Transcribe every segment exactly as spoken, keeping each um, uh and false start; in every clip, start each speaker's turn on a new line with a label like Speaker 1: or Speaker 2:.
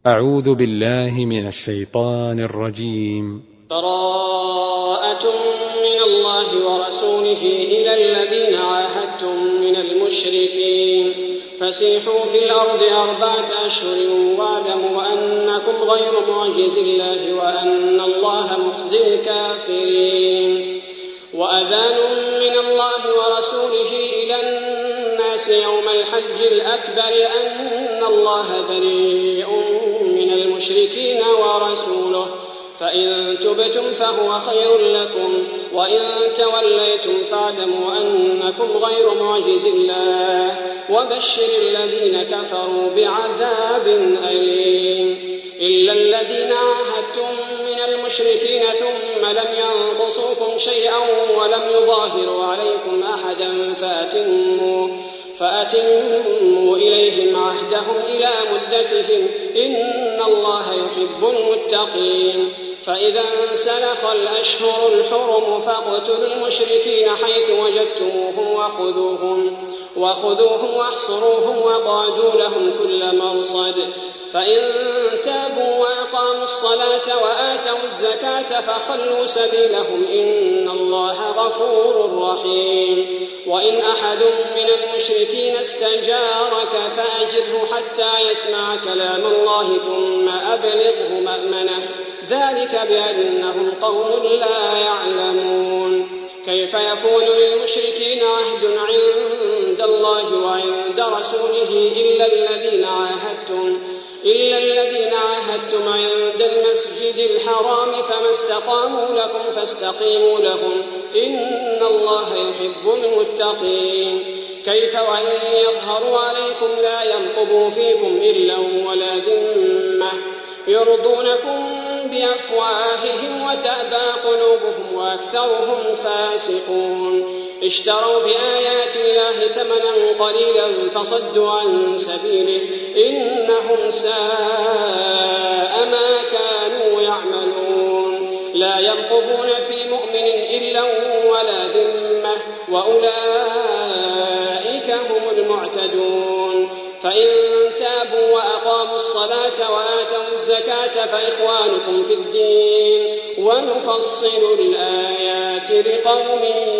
Speaker 1: أعوذ بالله من الشيطان الرجيم.
Speaker 2: براءة من الله ورسوله إلى الذين عاهدتم من المشركين فسيحوا في الأرض أربعة أشهر واعلموا أنكم غير معجز الله وأن الله مخزي الكافرين. وأذان من الله ورسوله إلى الناس يوم الحج الأكبر أن الله بريء من المشركين ورسوله فإن تبتم فهو خير لكم وإن توليتم فاعلموا أنكم غير معجز الله وبشر الذين كفروا بعذاب أليم. إلا الذين عاهدتم من المشركين ثم لم ينقصوكم شيئا ولم يظاهروا عليكم أحدا فأتموا, فأتموا إليهم عهدهم إلى مدتهم إن الله يحب المتقين. فإذا انسلخ الأشهر الحرم فاقتلوا المشركين حيث وجدتموهم وخذوهم, وخذوهم واحصروهم وقعدوا لهم كل مرصد. فإن تابوا وأقاموا الصلاة وآتوا الزكاة فخلوا سبيلهم إن الله غفور رحيم. وإن أحد من المشركين استجارك فأجره حتى يسمع كلام الله ثم أبلغه مأمنه ذلك بأنهم قوم لا يعلمون. كيف يكون للمشركين عهد عند الله وعند رسوله إلا الذين عاهدتم إلا الذين عاهدتم عند المسجد الحرام فما استقاموا لكم فاستقيموا لهم إن الله يحب المتقين. كيف وإن يظهروا عليكم لا يرقبوا فيكم إلا ولا ذمة يرضونكم بأفواههم وتأبى قلوبهم وأكثرهم فاسقون. اشتروا بآيات الله ثمنا قليلا فصدوا عن سبيله إنهم ساء ما كانوا يعملون. لا يرقبون في مؤمن إلا ولا ذمة وأولئك هم المعتدون. فإن تابوا وأقاموا الصلاة وآتوا الزكاة فإخوانكم في الدين ونفصل الآيات لقوم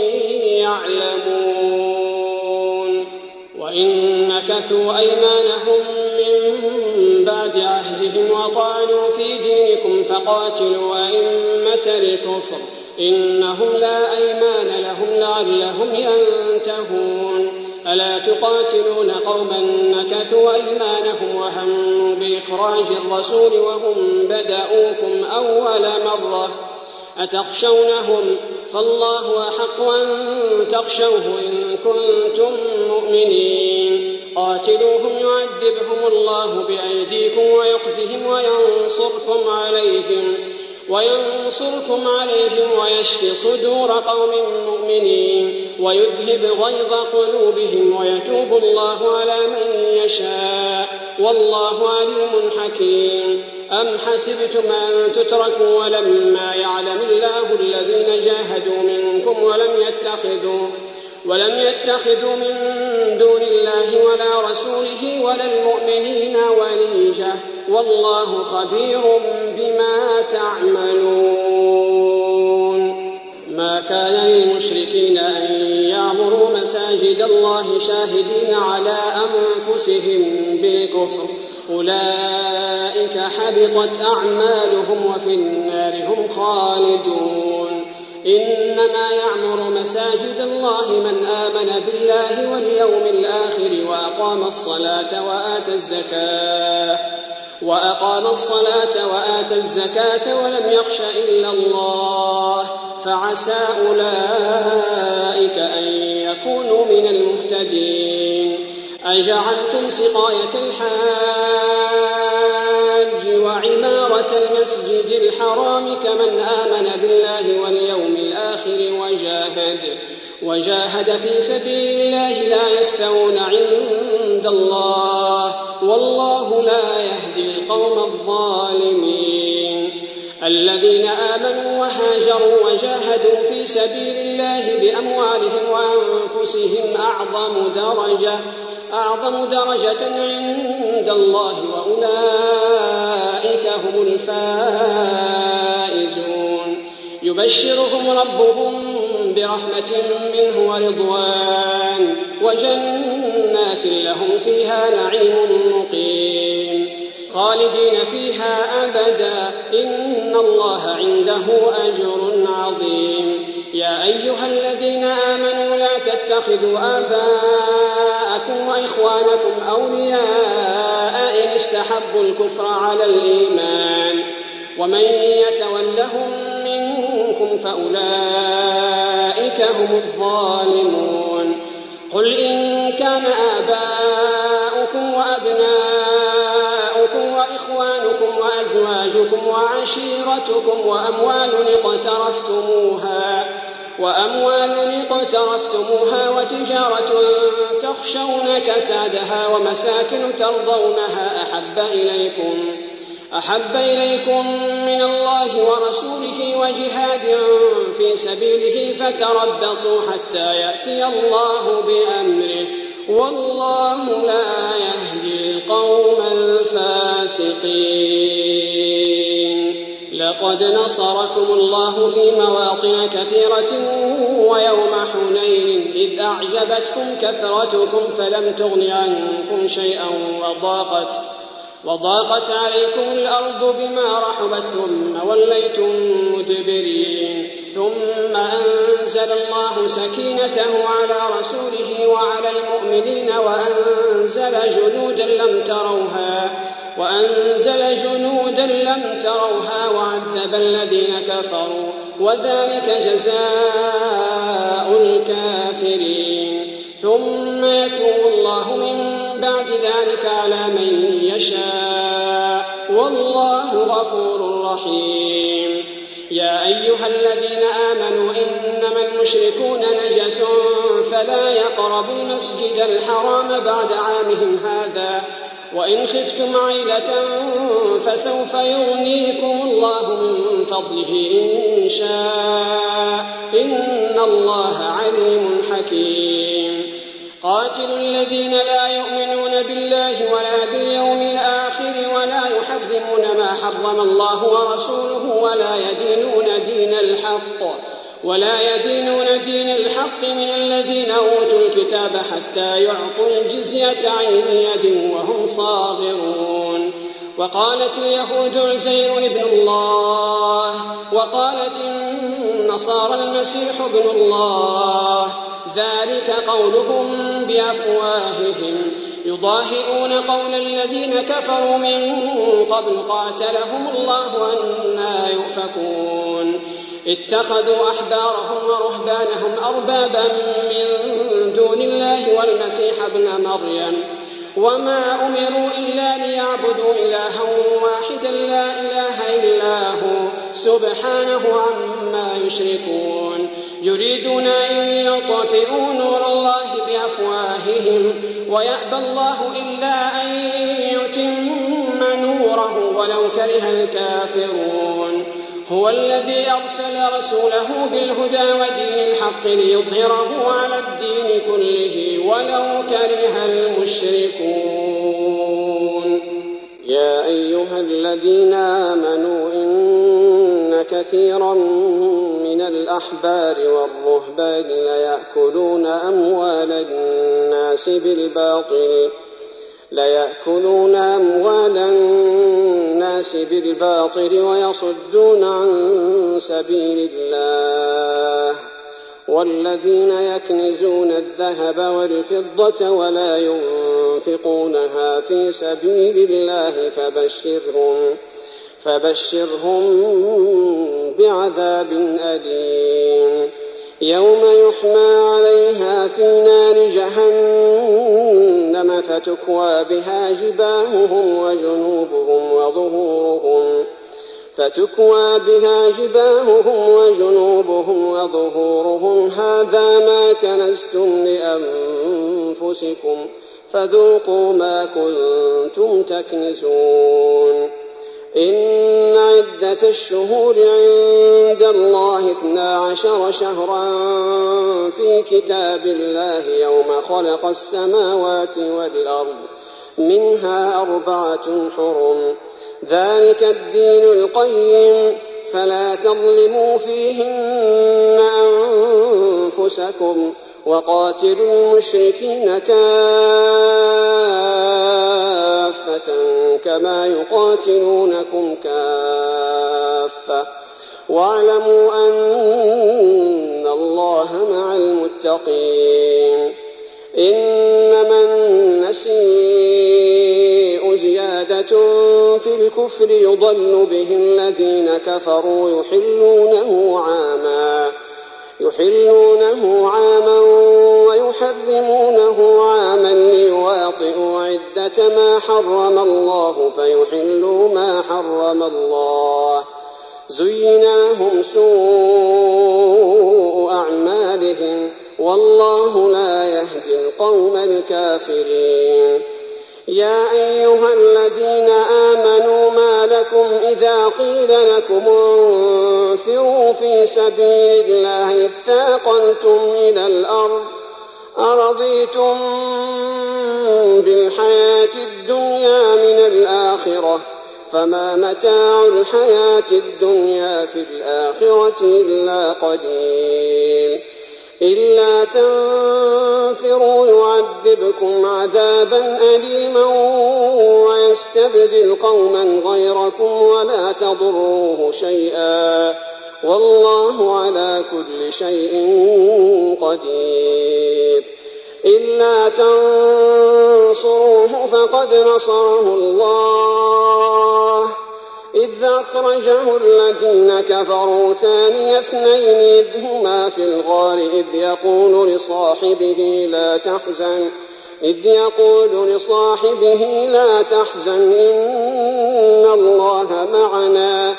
Speaker 2: يعلمون. وإن نكثوا أيمانهم من بعد عهدهم وطعنوا في دينكم فقاتلوا أئمة الكفر إنهم لا أيمان لهم لعلهم ينتهون. ألا تقاتلون قوما نكثوا أيمانهم وهموا بإخراج الرسول وهم بدأوكم أول مرة أتخشونهم فالله أحق أن تخشوه إن كنتم مؤمنين. قاتلوهم يعذبهم الله بأيديكم ويخزهم وينصركم عليهم وينصركم عليهم ويشفي صدور قوم مؤمنين ويذهب غيظ قلوبهم ويتوب الله على من يشاء والله عليم حكيم. أم حسبتم أن تتركوا ولما يعلم الله الذين جاهدوا منكم ولم يتخذوا ولم يتخذوا من دون الله ولا رسوله ولا المؤمنين وليجة والله خبير بما تعملون. ما كان للمشركين أن يعمروا مساجد الله شاهدين على أنفسهم بالكفر أولئك حبطت أعمالهم وفي النار هم خالدون. إنما يعمر مساجد الله من آمن بالله واليوم الآخر وأقام الصلاة وآتى الزكاة وأقام الصلاة وآتى الزكاة ولم يخش إلا الله فعسى أولئك أن يكونوا من المهتدين. أجعلتم سقاية الحاج وعمارة المسجد الحرام كمن آمن بالله واليوم الآخر وجاهد, وجاهد في سبيل الله لا يستوون عند الله والله لا يهدي القوم الظالمين. الذين آمنوا وهاجروا وجاهدوا في سبيل الله بأموالهم وأنفسهم أعظم درجة أعظم درجة عند الله وأولئك هم الفائزون يبشرهم ربهم برحمة منه ورضوان وجنات لهم فيها نعيم مقيم خالدين فيها أبدا إن الله عنده أجر عظيم يا أيها الذين آمنوا لا تتخذوا آباءكم وإخوانكم أولياء إن استحبوا الكفر على الإيمان ومن يتولهم منكم فأولئك هم الظالمون قل إن كان آباؤكم وأبناؤكم وإخوانكم وأزواجكم وعشيرتكم وأموال اقترفتموها وأموال اقترفتموها وتجارة تخشون كسادها ومساكن ترضونها أحب إليكم أحب إليكم من الله ورسوله وجهاد في سبيله فتربصوا حتى يأتي الله بأمره والله لا يهدي القوم الفاسقين لقد نصركم الله في مواطن كثيرة ويوم حنين إذ أعجبتكم كثرتكم فلم تغن عنكم شيئا وضاقت وضاقت عليكم الأرض بما رحبت ثم وليتم مدبرين ثم أنزل الله سكينته على رسوله وعلى المؤمنين وأنزل جنودا لم تروها وأنزل جنودا لم تروها وعذب الذين كفروا وذلك جزاء الكافرين ثم يتوب الله من بعد ذلك على من يشاء والله غفور رحيم يا أيها الذين آمنوا إنما المشركون نجس فلا يقربوا المسجد الحرام بعد عامهم هذا وإن خفتم عيلة فسوف يغنيكم الله من فضله إن شاء إن الله عليم حكيم قاتلوا الذين لا يؤمنون بالله ولا باليوم الآخر ولا يحرمون ما حرم الله ورسوله ولا يدينون دين الحق ولا يدينون دين الحق من الذين أوتوا الكتاب حتى يعطوا الجزية عن يد وهم صاغرون وقالت اليهود عزير ابن الله وقالت النصارى المسيح ابن الله ذلك قولهم بأفواههم يضاهئون قول الذين كفروا من قبل قاتلهم الله أنى يؤفكون اتخذوا أحبارهم ورهبانهم أربابا من دون الله والمسيح ابن مريم وما أمروا إلا ليعبدوا إلها واحدا لا إله إلا هو سبحانه عما يشركون يريدون أن يطفئوا نور الله بأفواههم ويأبى الله إلا أن يتم نوره ولو كره الكافرون هو الذي أرسل رسوله بالهدى ودين الحق ليظهره على الدين كله ولو كره المشركون يا أيها الذين آمنوا إن كثيرا من الأحبار والرهبان ليأكلون أموال الناس بالباطل ليأكلون أموال الناس بالباطل ويصدون عن سبيل الله والذين يكنزون الذهب والفضة ولا ينفقونها في سبيل الله فبشرهم فبشرهم بعذاب أليم يوم يحمى عليها في نار جهنم فتكوى بها جباههم وجنوبهم وظهورهم فتكوى بها جباههم وجنوبهم وظهورهم هذا ما كنزتم لأنفسكم فذوقوا ما كنتم تكنزون إن عدة الشهور عند الله اثنا عشر شهرا في كتاب الله يوم خلق السماوات والأرض منها أربعة حرم ذلك الدين القيم فلا تظلموا فيهن أنفسكم وقاتلوا المشركين كافة كما يقاتلونكم كافة واعلموا أن الله مع المتقين إنما النسيء زيادة في الكفر يضل به الذين كفروا يحلونه عاما يحلونه عاما ويحرمونه عاما ليواطئوا عدة ما حرم الله فيحلوا ما حرم الله زين لهم سوء أعمالهم والله لا يهدي القوم الكافرين يا أيها الذين آمنوا ما لكم إذا قيل لكم انفروا في سبيل الله اثاقلتم إلى الأرض أرضيتم بالحياة الدنيا من الآخرة فما متاع الحياة الدنيا في الآخرة إلا قليل إلا تنفروا يعذبكم عذابا أليما ويستبدل قوما غيركم ولا تضروه شيئا والله على كل شيء قدير إلا تنصروه فقد نصره الله إذ أخرجه الذين كفروا ثاني اثنين إذ هما في الغار إذ يقول لصاحبه لا تحزن إذ يقول لصاحبه لا تحزن إن الله معنا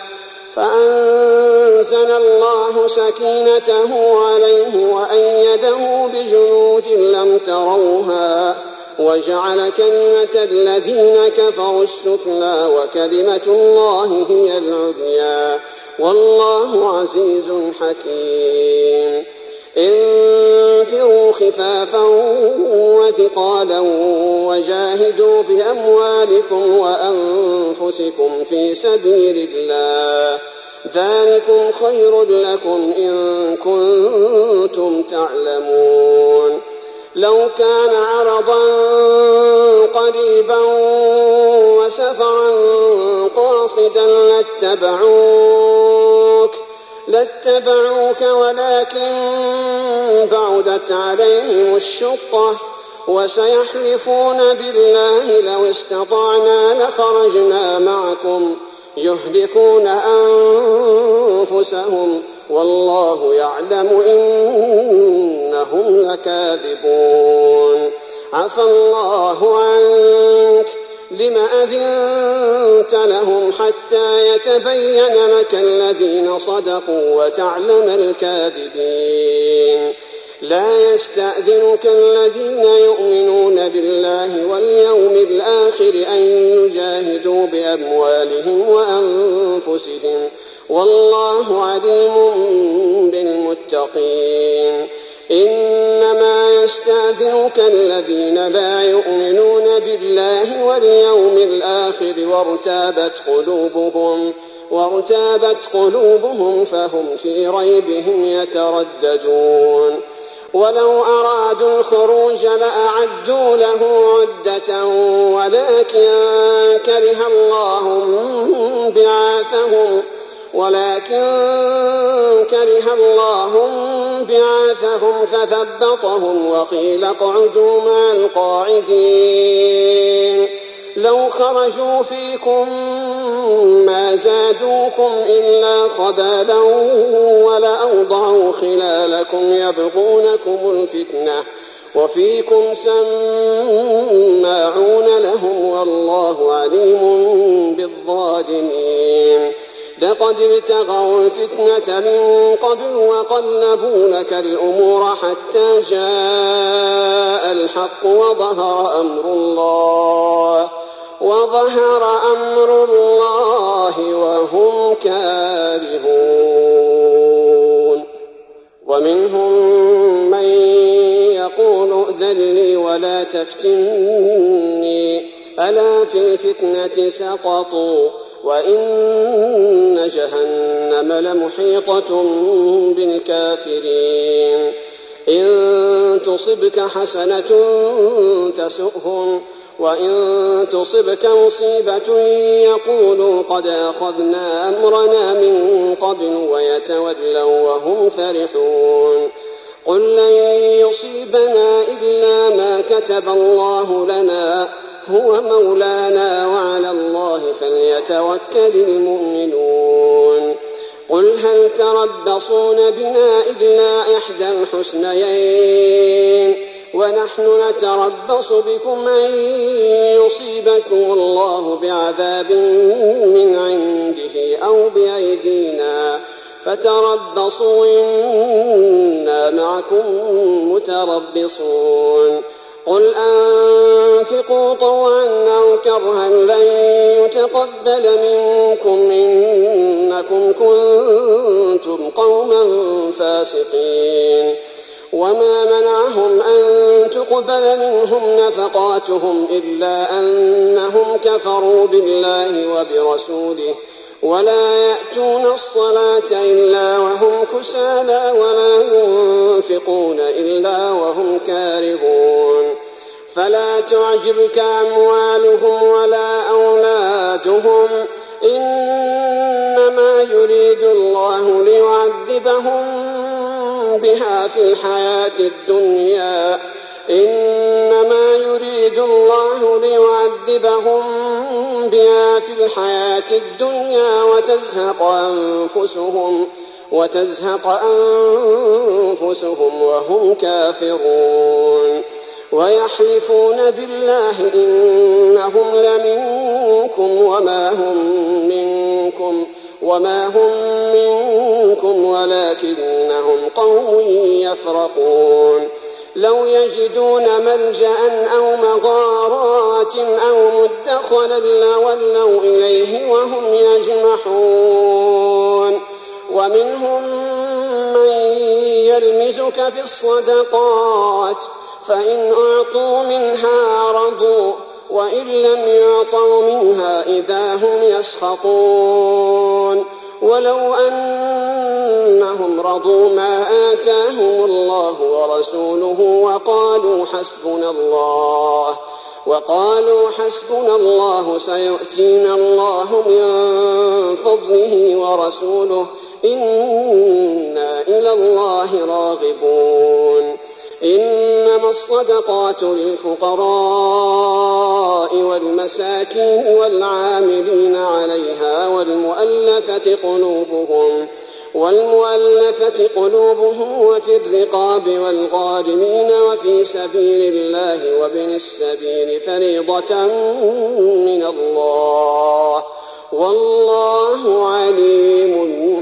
Speaker 2: فأنزل الله سكينته عليه وأيده بجنود لم تروها وجعل كلمة الذين كفروا السفلى وكلمة الله هي العليا والله عزيز حكيم انفروا خفافا وثقالا وجاهدوا بأموالكم وأنفسكم في سبيل الله ذلكم خير لكم إن كنتم تعلمون لو كان عرضا قريبا وسفرا قاصدا لاتبعوك لاتبعوك ولكن بعدت عليهم الشقة وسيحلفون بالله لو استطعنا لخرجنا معكم يهلكون أنفسهم والله يعلم إنهم لكاذبون عفى الله عنك لم أذنت لهم حتى يتبين لك الذين صدقوا وتعلم الكاذبين لا يستأذنك الذين يؤمنون بالله واليوم الآخر أن يجاهدوا بأموالهم وأنفسهم والله عليم بالمتقين إنما يستأذنك الذين لا يؤمنون بالله واليوم الآخر وارتابت قلوبهم وارتابت قلوبهم فهم في ريبهم يترددون ولو أرادوا الخروج لأعدوا له عدة ولكن كره الله بعاثهم ولكن كره الله بعاثهم فثبطهم وقيل اقعدوا مع القاعدين لو خرجوا فيكم ما زادوكم إلا خبالا ولأوضعوا خلالكم يبغونكم الفتنة وفيكم سماعون لهم والله عليم بالظالمين لقد ابتغوا الفتنة من قبل وقلبوا لك الأمور حتى جاء الحق وظهر أمر الله وظهر أمر الله وهم كارهون ومنهم من يقول ائذن لي ولا تفتني ألا في الفتنة سقطوا وإن جهنم لمحيطة بالكافرين إن تصبك حسنة تسؤهم وإن تصبك مصيبة يقولوا قد أخذنا أمرنا من قبل ويتولوا وهم فرحون قل لن يصيبنا إلا ما كتب الله لنا هو مولانا وعلى الله فليتوكل المؤمنون قل هل تربصون بنا إلا إحدى الحسنيين ونحن نتربص بكم أن يصيبكم الله بعذاب من عنده أو بأيدينا فتربصوا إنا معكم متربصون قل أنفقوا طوعا أو كرها لن يتقبل منكم إنكم كنتم قوما فاسقين وما منعهم أن تقبل منهم نفقاتهم إلا أنهم كفروا بالله وبرسوله ولا يأتون الصلاة إلا وهم كسالى ولا ينفقون إلا وهم كارهون فلا تعجبك أموالهم ولا أولادهم إنما يريد الله ليعذبهم بها في الحياة الدنيا إنما يريد الله ليعذبهم بها في الحياة الدنيا وتزهق أنفسهم وتزهق أنفسهم وهم كافرون ويحلفون بالله إنهم لمنكم وما هم منكم وما هم منكم ولكنهم قوم يفرقون لو يجدون ملجأ أو مغارات أو مدخلا لولوا إليه وهم يجمحون ومنهم من يلمزك في الصدقات فإن أعطوا منها رضوا وإن لم يعطوا منها إذا هم يسخطون ولو أنهم رضوا ما آتاهم الله ورسوله وقالوا حسبنا الله وقالوا حسبنا الله سيؤتينا الله من فضله ورسوله إنا إلى الله راغبون إنما الصدقات للفقراء والمساكين والعاملين عليها والمؤلفة قلوبهم والمؤلفة قلوبهم وفي الرقاب والغارمين وفي سبيل الله وابن السبيل فريضة من الله والله عليم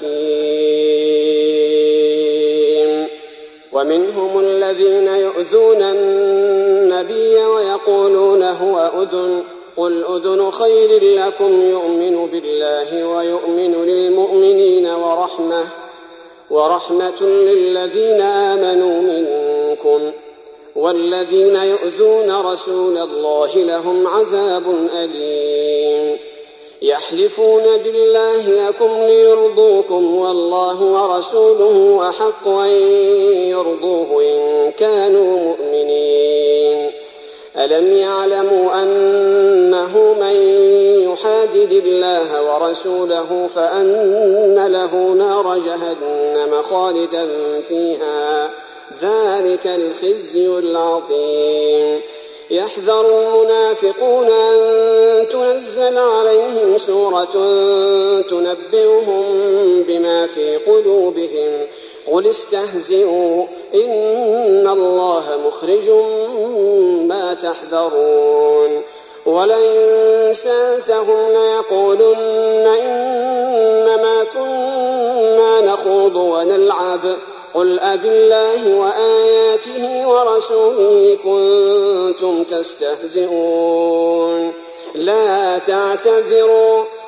Speaker 2: حكيم ومنهم الذين يؤذون النبي ويقولون هو أذن قل أذن خير لكم يؤمن بالله ويؤمن للمؤمنين ورحمة ورحمة للذين آمنوا منكم والذين يؤذون رسول الله لهم عذاب أليم يحلفون بالله لكم ليرضوكم والله ورسوله أحق أن يرضوه إن كانوا مؤمنين ألم يعلموا أنه من يحادد الله ورسوله فأن له نار جهنم خالدا فيها ذلك الخزي العظيم يحذر المنافقون أن تنزل عليهم سورة تنبئهم بما في قلوبهم قل استهزئوا إن الله مخرج ما تحذرون ولئن سألتهم ليقولن إنما كنا نخوض ونلعب قل أبالله وآياته ورسوله كنتم تستهزئون لا تعتذروا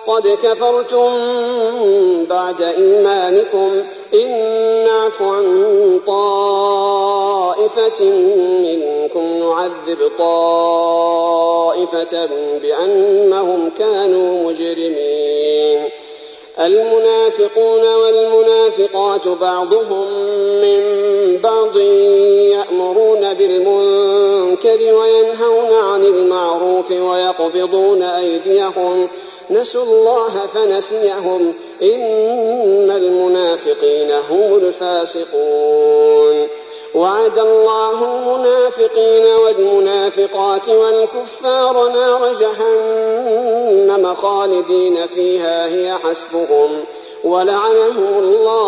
Speaker 2: قد كفرتم بعد إيمانكم إن نعف عن طائفة منكم نعذب طائفة بأنهم كانوا مجرمين. المنافقون والمنافقات بعضهم من بعض يأمرون بالمنكر وينهون عن المعروف ويقبضون أيديهم نسوا الله فنسيهم إن المنافقين هم الفاسقون. وعد الله المنافقين والمنافقات والكفار نار جهنم خالدين فيها هي حسبهم ولعنهم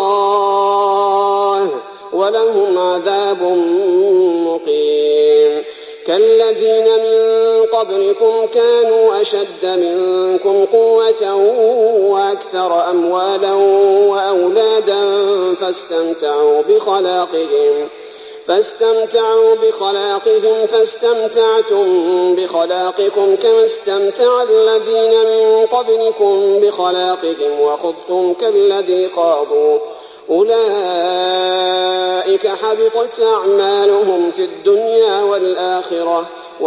Speaker 2: الله ولهم عذاب مقيم. كالذين من قبلكم كانوا أشد منكم قوة وأكثر أموالا وأولادا فاستمتعوا بخلاقهم فاستمتعوا بخلاقهم فاستمتعتم بخلاقكم كما استمتع الذين من قبلكم بخلاقهم وخضتم كالذي خاضوا أولئك حبطت أعمالهم في الدنيا والآخرة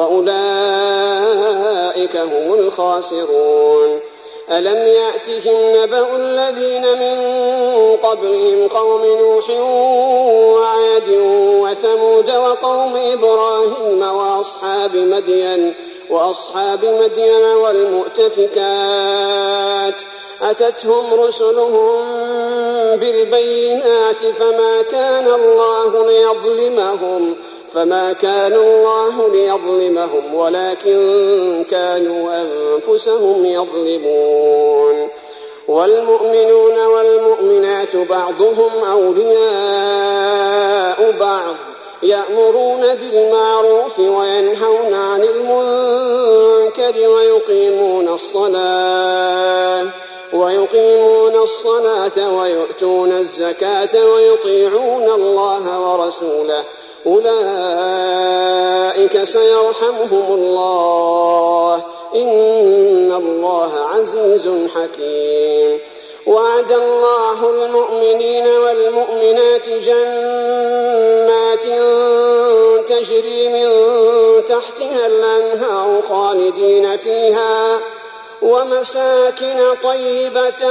Speaker 2: وأولئك هم الخاسرون. ألم يأتهم نبأ الذين من قبلهم قوم نوح وعاد وثمود وقوم إبراهيم وأصحاب مدين وأصحاب مدين والمؤتفكات أتتهم رسلهم بالبينات فما كان الله ليظلمهم فما كان الله ليظلمهم ولكن كانوا أنفسهم يظلمون. والمؤمنون والمؤمنات بعضهم أولياء بعض يأمرون بالمعروف وينهون عن المنكر ويقيمون الصلاة ويقيمون الصلاة ويؤتون الزكاة ويطيعون الله ورسوله أولئك سيرحمهم الله إن الله عزيز حكيم. وعد الله المؤمنين والمؤمنات جنات تجري من تحتها الأنهار خالدين فيها ومساكن طيبة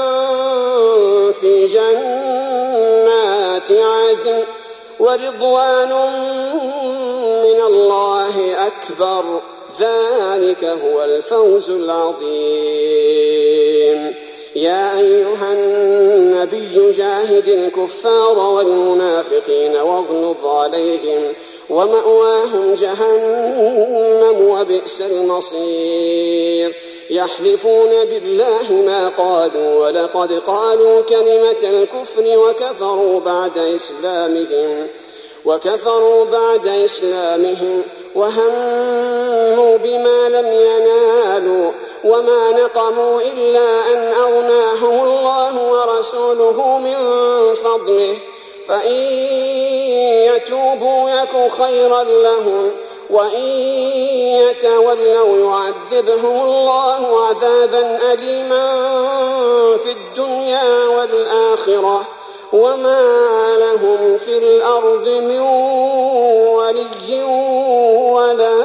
Speaker 2: في جنات عدن ورضوان من الله أكبر ذلك هو الفوز العظيم. يا أيها النبي جاهد الكفار والمنافقين واغلظ عليهم ومأواهم جهنم وبئس المصير. يحلفون بالله ما قالوا ولقد قالوا كلمة الكفر وكفروا بعد إسلامهم وكفروا بعد إسلامهم وهموا بما لم ينالوا وما نقموا إلا أن أغناهم الله ورسوله من فضله فإن يتوبوا يك خيرا لهم وإن يتولوا يعذبهم الله عذابا أليما في الدنيا والآخرة وما لهم في الأرض من ولي ولا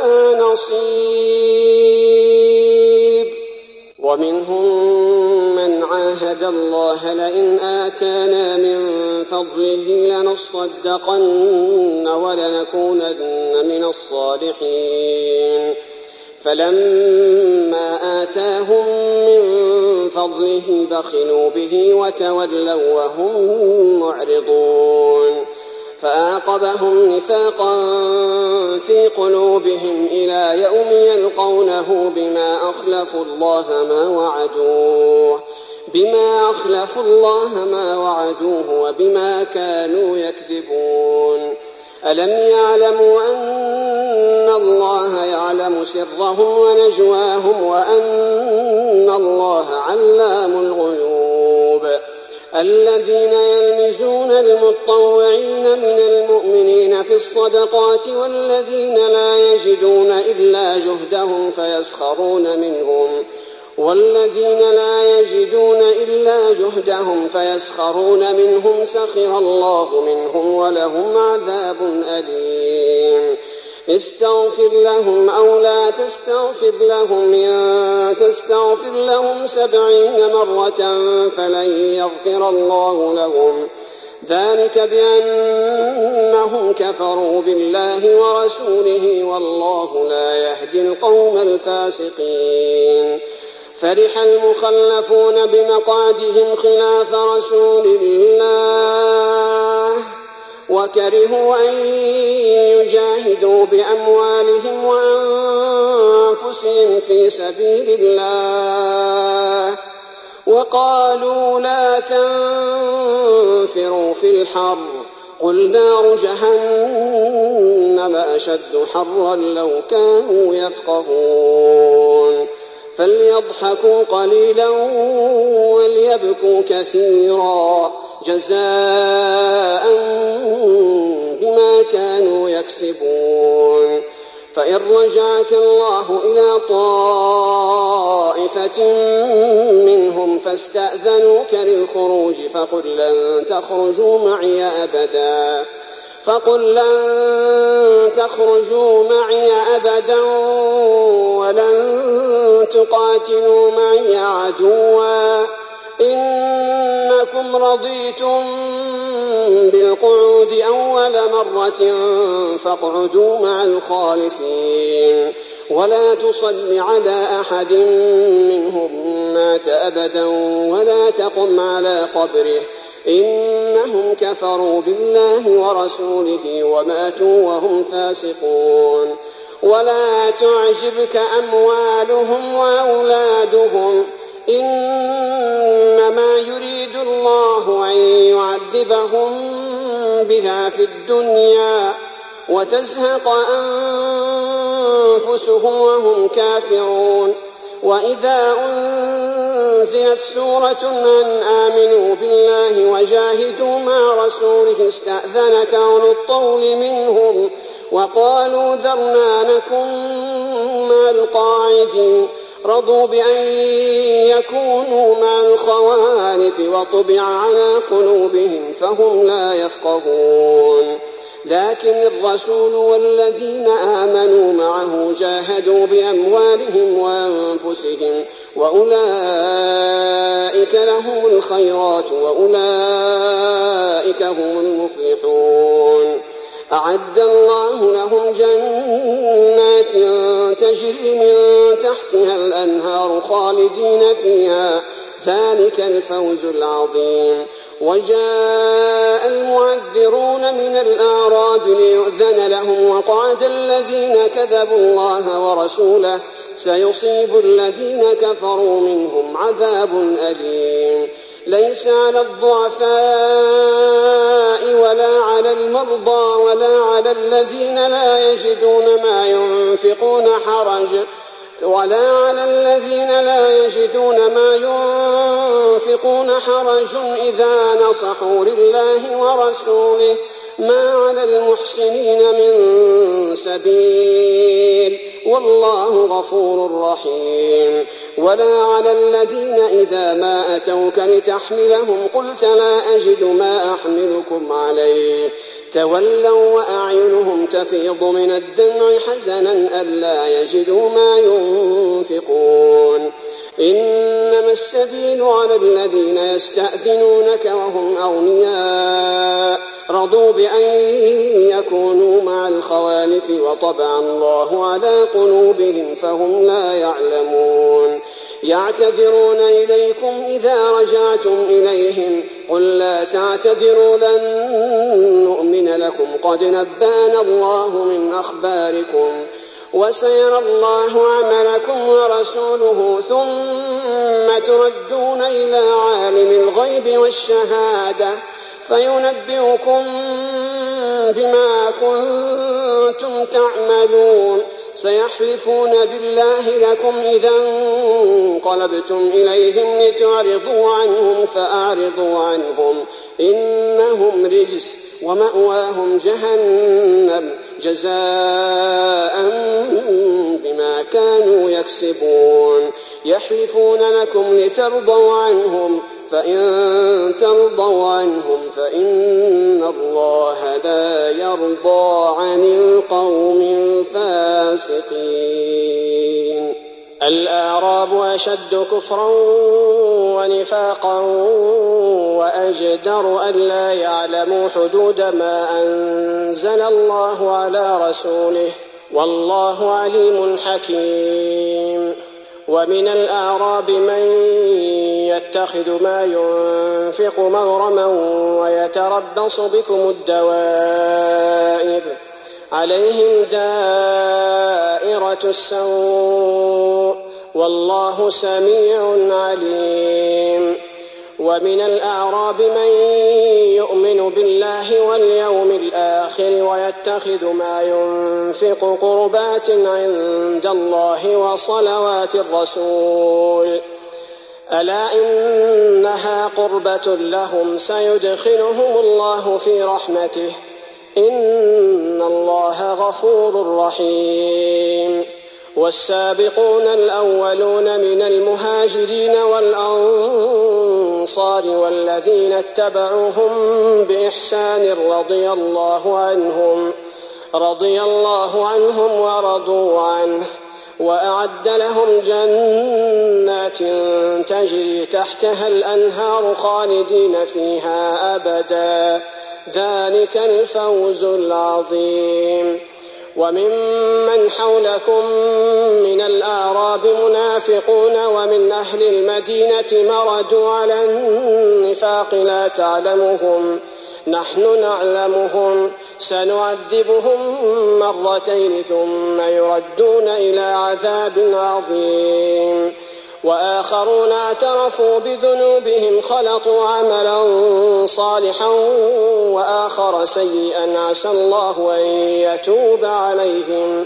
Speaker 2: نصير. ومنهم من عاهد الله لئن آتانا من فضله لنصدقن ولنكونن من الصالحين فلما آتاهم من فضله بخلوا به وتولوا وهم معرضون فأعقبهم نفاقا في قلوبهم إلى يوم يلقونه بما أخلفوا الله ما وعدوه بما أخلفوا الله ما وعدوه وبما كانوا يكذبون. ألم يعلموا أن الله يعلم سرهم ونجواهم وأن الله علام الغيوب. الذين يلمزون المتطوعين من المؤمنين في الصدقات والذين لا يجدون إلا جهدهم فيسخرون منهم والذين لا يجدون إلا جهدهم فيسخرون منهم سخر الله منهم ولهم عذاب أليم استغفر لهم أو لا تستغفر لهم إن تستغفر لهم سبعين مرة فلن يغفر الله لهم ذلك بأنهم كفروا بالله ورسوله والله لا يهدي القوم الفاسقين فرح المخلفون بمقعدهم خلاف رسول الله وكرهوا أن يجاهدوا بأموالهم وأنفسهم في سبيل الله وقالوا لا تنفروا في الحر قل نار جهنم أشد حرا لو كانوا يفقهون فليضحكوا قليلا وليبكوا كثيرا جزاء بما كانوا يكسبون فإن رجعك الله إلى طائفة منهم فاستأذنوك للخروج فقل لن تخرجوا معي أبدا فقل لن تخرجوا معي أبدا ولن تقاتلوا معي عدوا إنكم رضيتم بالقعود أول مرة فاقعدوا مع الخالفين ولا تصل على أحد منهم مات أبدا ولا تقم على قبره إنهم كفروا بالله ورسوله وماتوا وهم فاسقون ولا تعجبك أموالهم وأولادهم إنما يريد الله أن يعذبهم بها في الدنيا وتزهق أنفسهم وهم كافرون وإذا أنزلت سورة أن آمنوا بالله وجاهدوا مع رسوله استأذنك أولو الطول منهم وقالوا ذرنا نكن مع القاعدين رضوا بأن يكونوا مع الخوالف وطبع على قلوبهم فهم لا يفقهون لكن الرسول والذين آمنوا معه جاهدوا بأموالهم وأنفسهم وأولئك لهم الخيرات وأولئك هم المفلحون أعد الله لهم جنات تجري من تحتها الأنهار خالدين فيها ذلك الفوز العظيم وجاء المعذرون من الأعراب ليؤذن لهم وقعد الذين كذبوا الله ورسوله سيصيب الذين كفروا منهم عذاب أليم ليس على الضعفاء ولا على المرضى ولا على الذين لا يجدون ما ينفقون حرج ولا على الذين لا يجدون ما ينفقون حرج إذا نصحوا لله ورسوله ما على المحسنين من سبيل والله غفور رحيم ولا على الذين إذا ما أتوك لتحملهم قلت لا أجد ما أحملكم عليه تولوا وأعينهم تفيض من الدمع حزنا ألا يجدوا ما ينفقون إنما السبيل على الذين يستأذنونك وهم أغنياء رضوا بأن يكونوا مع الخوالف وطبع الله على قلوبهم فهم لا يعلمون يعتذرون إليكم إذا رجعتم إليهم قل لا تعتذروا لن نؤمن لكم قد نبأنا الله من أخباركم وسيرى الله عملكم ورسوله ثم تردون إلى عالم الغيب والشهادة فينبئكم بما كنتم تعملون سيحلفون بالله لكم إذا انقلبتم إليهم لتعرضوا عنهم فأعرضوا عنهم إنهم رجس ومأواهم جهنم جزاء بما كانوا يكسبون يحلفون لكم لترضوا عنهم فإن ترضوا عنهم فإن الله لا يرضى عن القوم الفاسقين. الأعراب أشد كفرا ونفاقا وأجدر ألا يعلموا حدود ما أنزل الله على رسوله والله عليم حكيم. ومن الأعراب من يتخذ ما ينفق مغرما ويتربص بكم الدوائر عليهم دائرة السوء والله سميع عليم. ومن الأعراب من يؤمن بالله واليوم الآخر ويتخذ ما ينفق قربات عند الله وصلوات الرسول ألا إنها قربة لهم سيدخلهم الله في رحمته إن الله غفور رحيم. والسابقون الأولون من المهاجرين والأنصار والذين اتبعوهم بإحسان رضي الله عنهم رضي الله عنهم ورضوا عنه وأعد لهم جنات تجري تحتها الأنهار خالدين فيها أبدا ذلك الفوز العظيم. وممن حولكم من الأعراب منافقون ومن أهل المدينة مردوا على النفاق لا تعلمهم نحن نعلمهم سنعذبهم مرتين ثم يردون إلى عذاب عظيم. وآخرون اعترفوا بذنوبهم خلطوا عملا صالحا وآخر سيئا عسى الله أن يتوب عليهم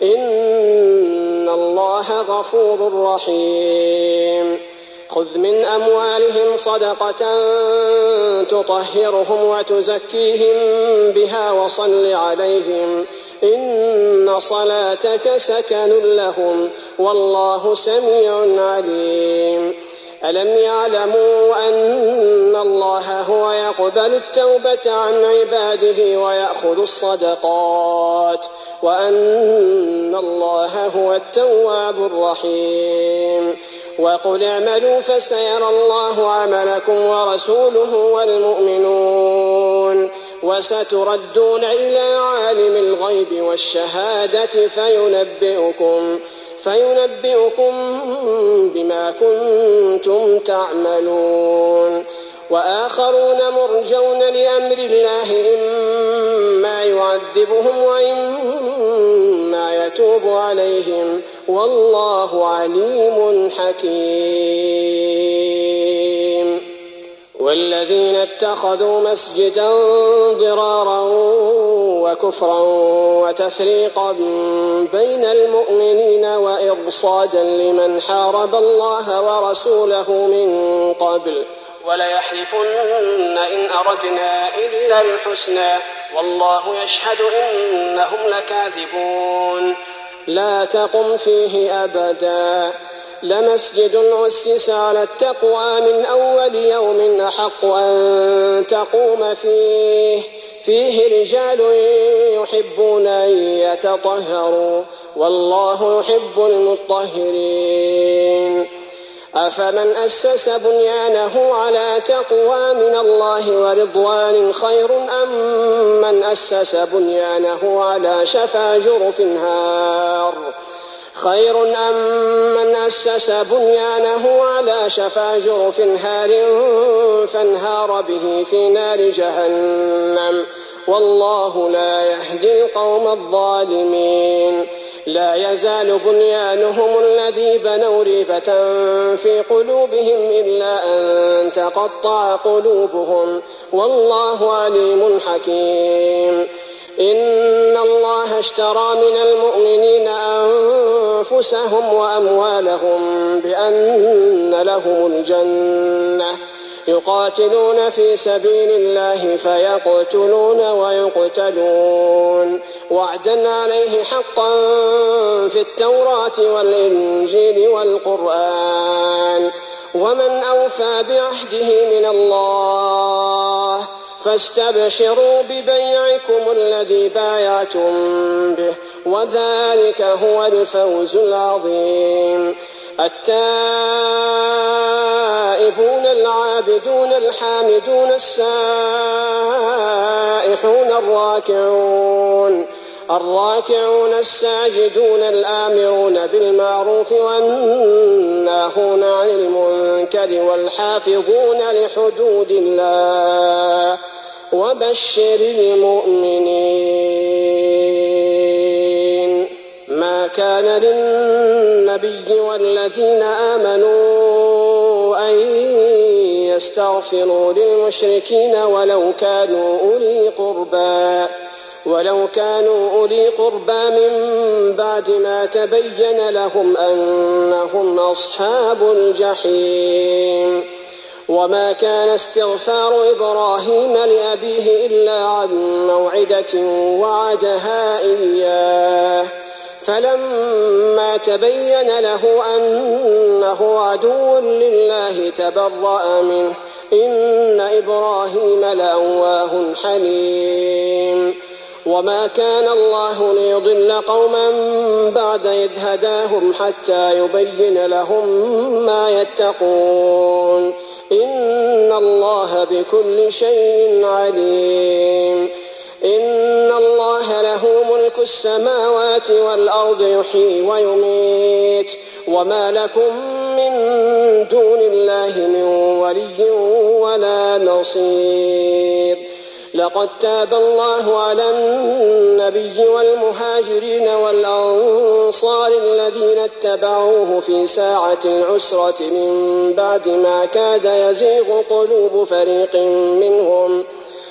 Speaker 2: إن الله غفور رحيم. خذ من أموالهم صدقة تطهرهم وتزكيهم بها وصل عليهم إن صلاتك سكن لهم والله سميع عليم. ألم يعلموا أن الله هو يقبل التوبة عن عباده ويأخذ الصدقات وأن الله هو التواب الرحيم. وقل اعملوا فسيرى الله عملكم ورسوله والمؤمنون وستردون إلى عالم الغيب والشهادة فينبئكم, فينبئكم بما كنتم تعملون. وآخرون مرجون لأمر الله إما يعذبهم وإما يتوب عليهم والله عليم حكيم. والذين اتخذوا مسجدا ضرارا وكفرا وتفريقا بين المؤمنين وإرصادا لمن حارب الله ورسوله من قبل وليحلفن إن أردنا إلا الحسنى والله يشهد إنهم لكاذبون. لا تقم فيه أبدا لمسجد أسس على التقوى من أول يوم أحق أن تقوم فيه فيه رجال يحبون أن يتطهروا والله يحب المطهرين. أفمن أسس بنيانه على تقوى من الله ورضوان خير أم من أسس بنيانه على شفا جرف هار خير أم من أسس بنيانه على شفا جرف هار فانهار به في نار جهنم والله لا يهدي القوم الظالمين. لا يزال بنيانهم الذي بنوا ريبة في قلوبهم إلا أن تقطع قلوبهم والله عليم حكيم. إن الله اشترى من المؤمنين أنفسهم وأموالهم بأن لهم الجنة يقاتلون في سبيل الله فيقتلون ويقتلون وعدا عليه حقا في التوراة والإنجيل والقرآن ومن أوفى بعهده من الله فاستبشروا ببيعكم الذي بايعتم به وذلك هو الفوز العظيم. التائبون العابدون الحامدون السائحون الراكعون الراكعون الساجدون الآمرون بالمعروف والناهون عن المنكر والحافظون لحدود الله وبشر المؤمنين. ما كان للنبي والذين آمنوا أن يستغفروا للمشركين ولو كانوا أولي قربى ولو كانوا أولي قربى من بعد ما تبين لهم أنهم أصحاب الجحيم. وما كان استغفار إبراهيم لأبيه إلا عن موعدة وعدها إياه فلما تبين له أنه عدو لله تبرأ منه إن إبراهيم لأواه حليم. وما كان الله ليضل قوما بعد إذ هداهم حتى يبين لهم ما يتقون إن الله بكل شيء عليم. إن الله له ملك السماوات والأرض يحيي ويميت وما لكم من دون الله من ولي ولا نصير. لقد تاب الله على النبي والمهاجرين والأنصار الذين اتبعوه في ساعة العسرة من بعد ما كاد يزيغ قلوب فريق منهم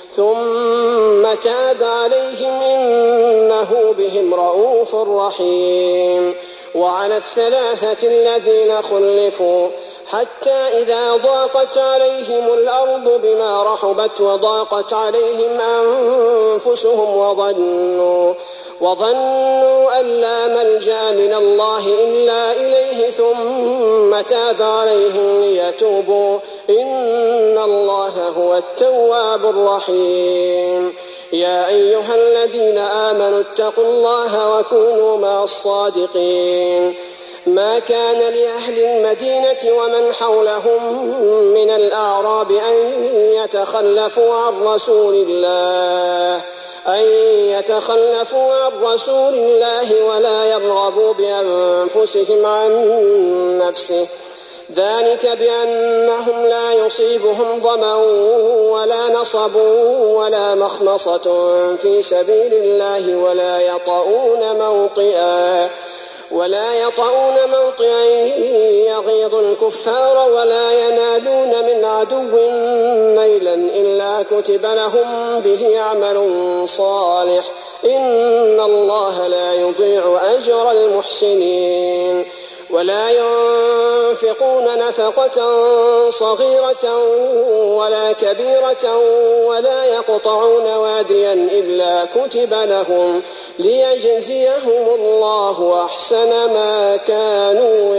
Speaker 2: ثم تاب عليهم إنه بهم رءوف رحيم. وعلى الثلاثة الذين خلفوا حتى إذا ضاقت عليهم الأرض بما رحبت وضاقت عليهم أنفسهم وظنوا, وظنوا أن لا ملجأ من الله إلا إليه ثم تاب عليهم ليتوبوا إن الله هو التواب الرحيم. يا أيها الذين آمنوا اتقوا الله وكونوا مع الصادقين. ما كان لأهل المدينة ومن حولهم من الأعراب أن يتخلفوا عن رسول الله أن يتخلفوا عن رسول الله ولا يرغبوا بأنفسهم عن نفسه ذلك بأنهم لا يصيبهم ظمأ ولا نصب ولا مخمصة في سبيل الله ولا يطؤون موطئا ولا يطؤون موطئا يغيظ الكفار ولا ينالون من عدو نيلا إلا كتب لهم به عمل صالح إن الله لا يضيع أجر المحسنين. ولا ينفقون نفقة صغيرة ولا كبيرة ولا يقطعون واديا إلا كتب لهم ليجزيهم الله أحسن ما كانوا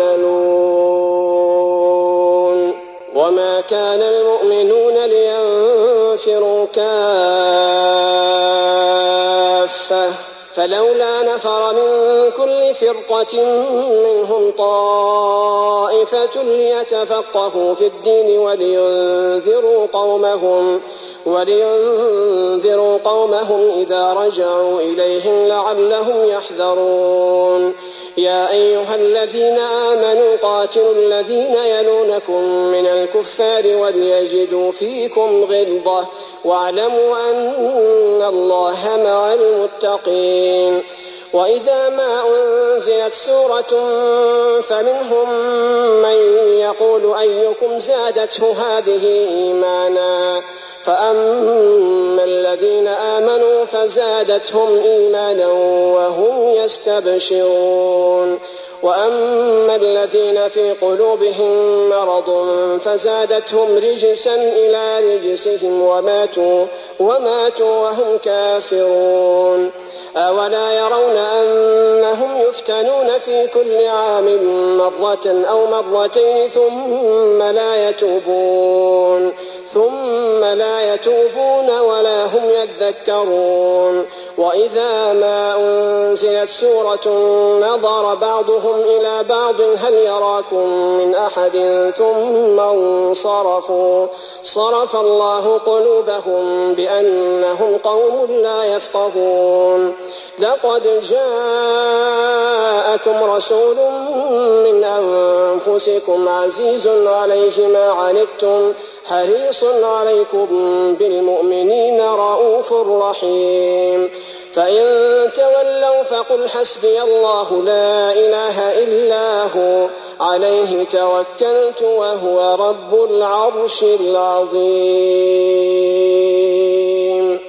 Speaker 2: يعملون. وما كان المؤمنون لينفروا كافة فلولا نفر من كل فرقة منهم طائفة ليتفقهوا في الدين ولينذروا قومهم ولينذروا قومهم إذا رجعوا إليهم لعلهم يحذرون. يا أيها الذين آمنوا قاتلوا الذين يلونكم من الكفار وليجدوا فيكم غلظة واعلموا أن الله مع المتقين. وإذا ما أنزلت سورة فمنهم من يقول أيكم زادته هذه إيمانا فأما الذين آمنوا فزادتهم إيمانا وهم يستبشرون وأما الذين في قلوبهم مرض فزادتهم رجسا إلى رجسهم وماتوا, وماتوا وهم كافرون. أولا يرون أنهم يفتنون في كل عام مرة أو مرتين ثم لا يتوبون ثم لا يتوبون ولا هم يذكرون. وإذا ما أنزلت سورة نظر بعضهم إلى بعض هل يراكم من أحد ثم انصرفوا صرف الله قلوبهم بأنهم قوم لا يفقهون. لقد جاءكم رسول من أنفسكم عزيز عليه ما عنتم حريص عليكم بالمؤمنين رؤوف رحيم. فإن تولوا فقل حسبي الله لا إله إلا هو عليه توكلت وهو رب العرش العظيم.